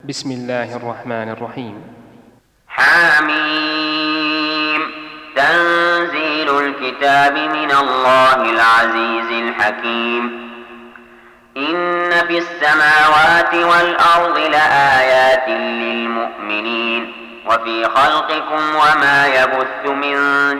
بسم الله الرحمن الرحيم. حميم. تنزيل الكتاب من الله العزيز الحكيم. إن في السماوات والأرض لآيات للمؤمنين وفي خلقكم وما يبث من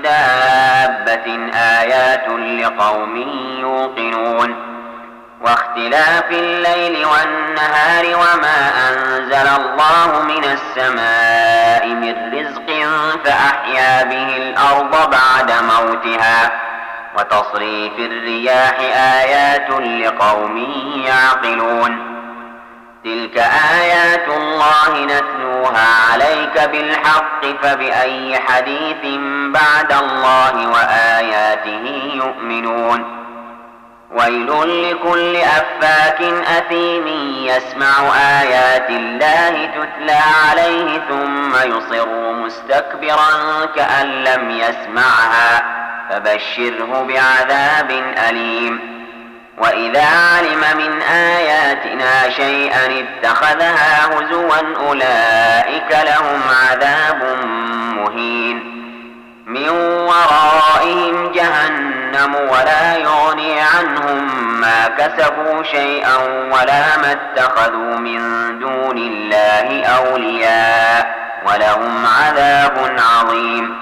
دابة آيات لقوم يوقنون واختلاف الليل والنهار وما أنزل الله من السماء من رزق فأحيا به الأرض بعد موتها وتصريف الرياح آيات لقوم يعقلون. تلك آيات الله نتلوها عليك بالحق فبأي حديث بعد الله وآياته يؤمنون. ويل لكل أفاك أثيم يسمع آيات الله تتلى عليه ثم يصر مستكبرا كأن لم يسمعها فبشره بعذاب أليم. وإذا علم من آياتنا شيئا اتخذها هزوا أولئك لهم عذاب مهين. من ورائهم جهنم ولا يغني عنهم ما كسبوا شيئا ولا ما اتخذوا من دون الله أولياء ولهم عذاب عظيم.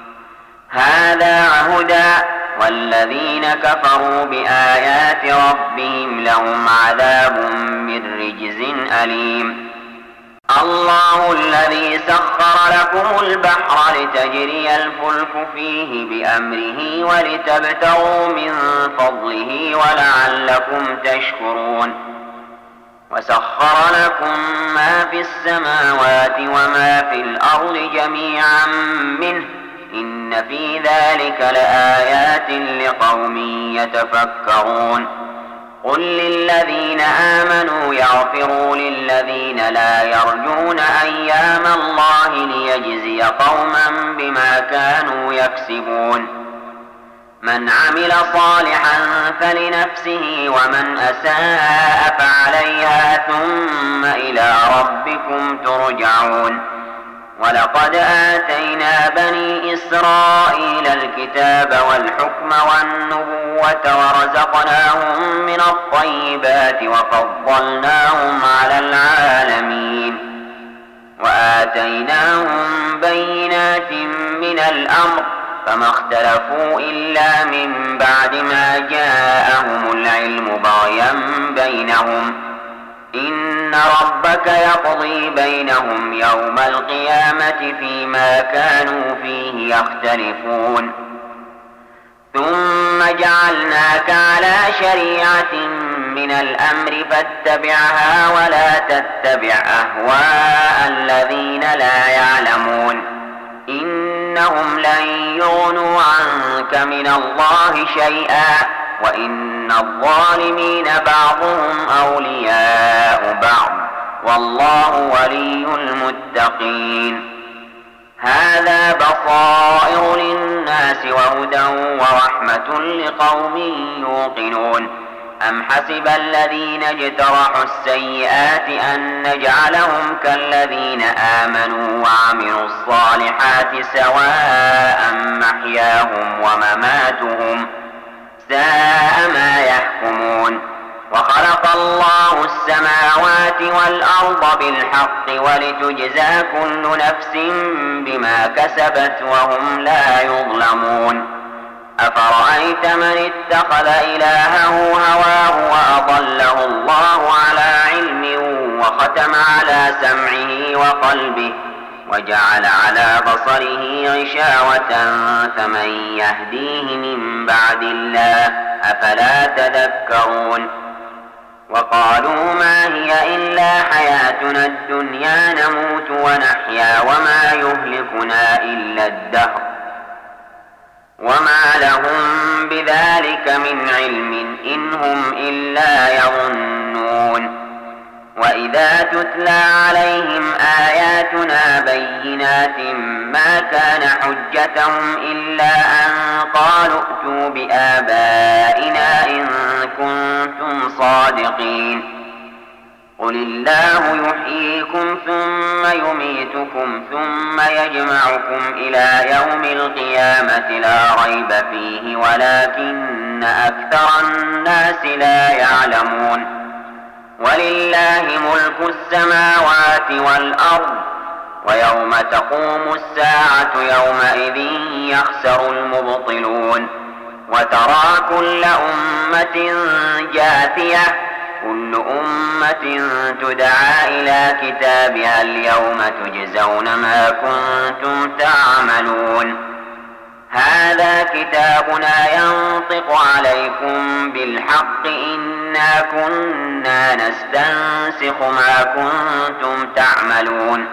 هذا هدى والذين كفروا بآيات ربهم لهم عذاب من رجز أليم. الله الذي سخر لكم البحر لتجري الفلك فيه بأمره ولتبتغوا من فضله ولعلكم تشكرون. وسخر لكم ما في السماوات وما في الأرض جميعا منه إن في ذلك لآيات لقوم يتفكرون. قل للذين آمنوا يغفروا للذين لا يرجون أيام الله ليجزي قوما بما كانوا يكسبون. من عمل صالحا فلنفسه ومن أساء فعليها ثم إلى ربكم ترجعون. ولقد آتينا بني إسرائيل الكتاب والحكم والنبوة ورزقناهم من الطيبات وفضلناهم على العالمين وآتيناهم بينات من الأمر فما اختلفوا إلا من بعد ما جاءهم العلم بغيا بينهم. إن ربك يقضي بينهم يوم القيامة فيما كانوا فيه يختلفون. ثم جعلناك على شريعة من الأمر فاتبعها ولا تتبع أهواء الذين لا يعلمون. إنهم لن يغنوا عنك من الله شيئا وإن الظالمين بعضهم أولياء بعض والله ولي المتقين. هذا بصائر للناس وهدى ورحمة لقوم يوقنون. أم حسب الذين اجترحوا السيئات أن نجعلهم كالذين آمنوا وعملوا الصالحات سواء محياهم ومماتهم ساء ما يحكمون. وخلق الله السماوات والأرض بالحق ولتجزى كل نفس بما كسبت وهم لا يظلمون. أفرأيت من اتخذ إلهه هواه وأضله الله على علم وختم على سمعه وقلبه وجعل على بصره غشاوة فمن يهديه من بعد الله أفلا تذكرون. وقالوا ما هي إلا حياتنا الدنيا نموت ونحيا وما يهلكنا إلا الدهر وما لهم بذلك من علم إن هم إلا يظنون. وإذا تتلى عليهم آياتنا بينات ما كان حجتهم إلا أن قالوا ائتوا بآبائنا إن كنتم صادقين. قل الله يحييكم ثم يميتكم ثم يجمعكم إلى يوم القيامة لا ريب فيه ولكن أكثر الناس لا يعلمون ولله ملك السماوات والأرض ويوم تقوم الساعة يومئذ يخسر المبطلون وترى كل أمة جاثية كل أمة تدعى إلى كتابها اليوم تجزون ما كنتم تعملون هذا كتابنا ينطق عليكم بالحق إنا كنا نستنسخ ما كنتم تعملون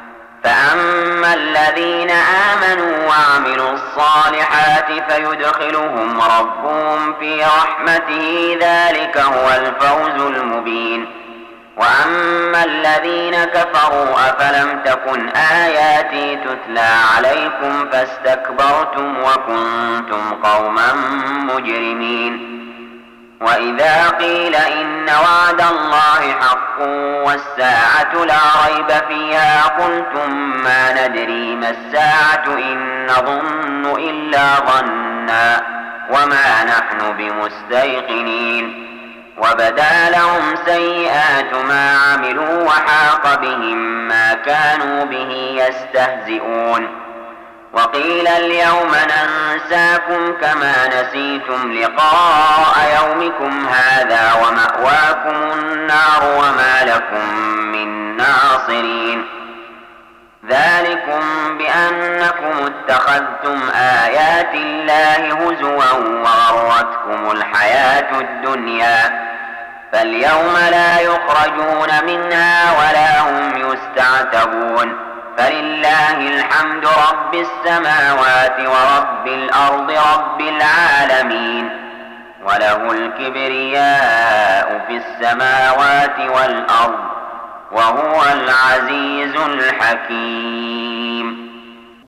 فأما الذين آمنوا وعملوا الصالحات فيدخلهم ربهم في رحمته ذلك هو الفوز المبين وأما الذين كفروا أفلم تكن آياتي تتلى عليكم فاستكبرتم وكنتم قوما مجرمين وإذا قيل إن وعد الله حق والساعة لا ريب فيها قلتم ما ندري ما الساعة إن نظن إلا ظنا وما نحن بمستيقنين وبدا لهم سيئات ما عملوا وحاق بهم ما كانوا به يستهزئون وقيل اليوم ننساكم كما نسيتم لقاء يومكم هذا ومأواكم النار وما لكم من ناصرين ذلكم بأنكم اتخذتم آيات الله هزوا وغرتكم الحياة الدنيا فاليوم لا يخرجون منها ولا هم يستعتبون فلله الحمد رب السماوات ورب الأرض رب العالمين وله الكبرياء في السماوات والأرض وهو العزيز الحكيم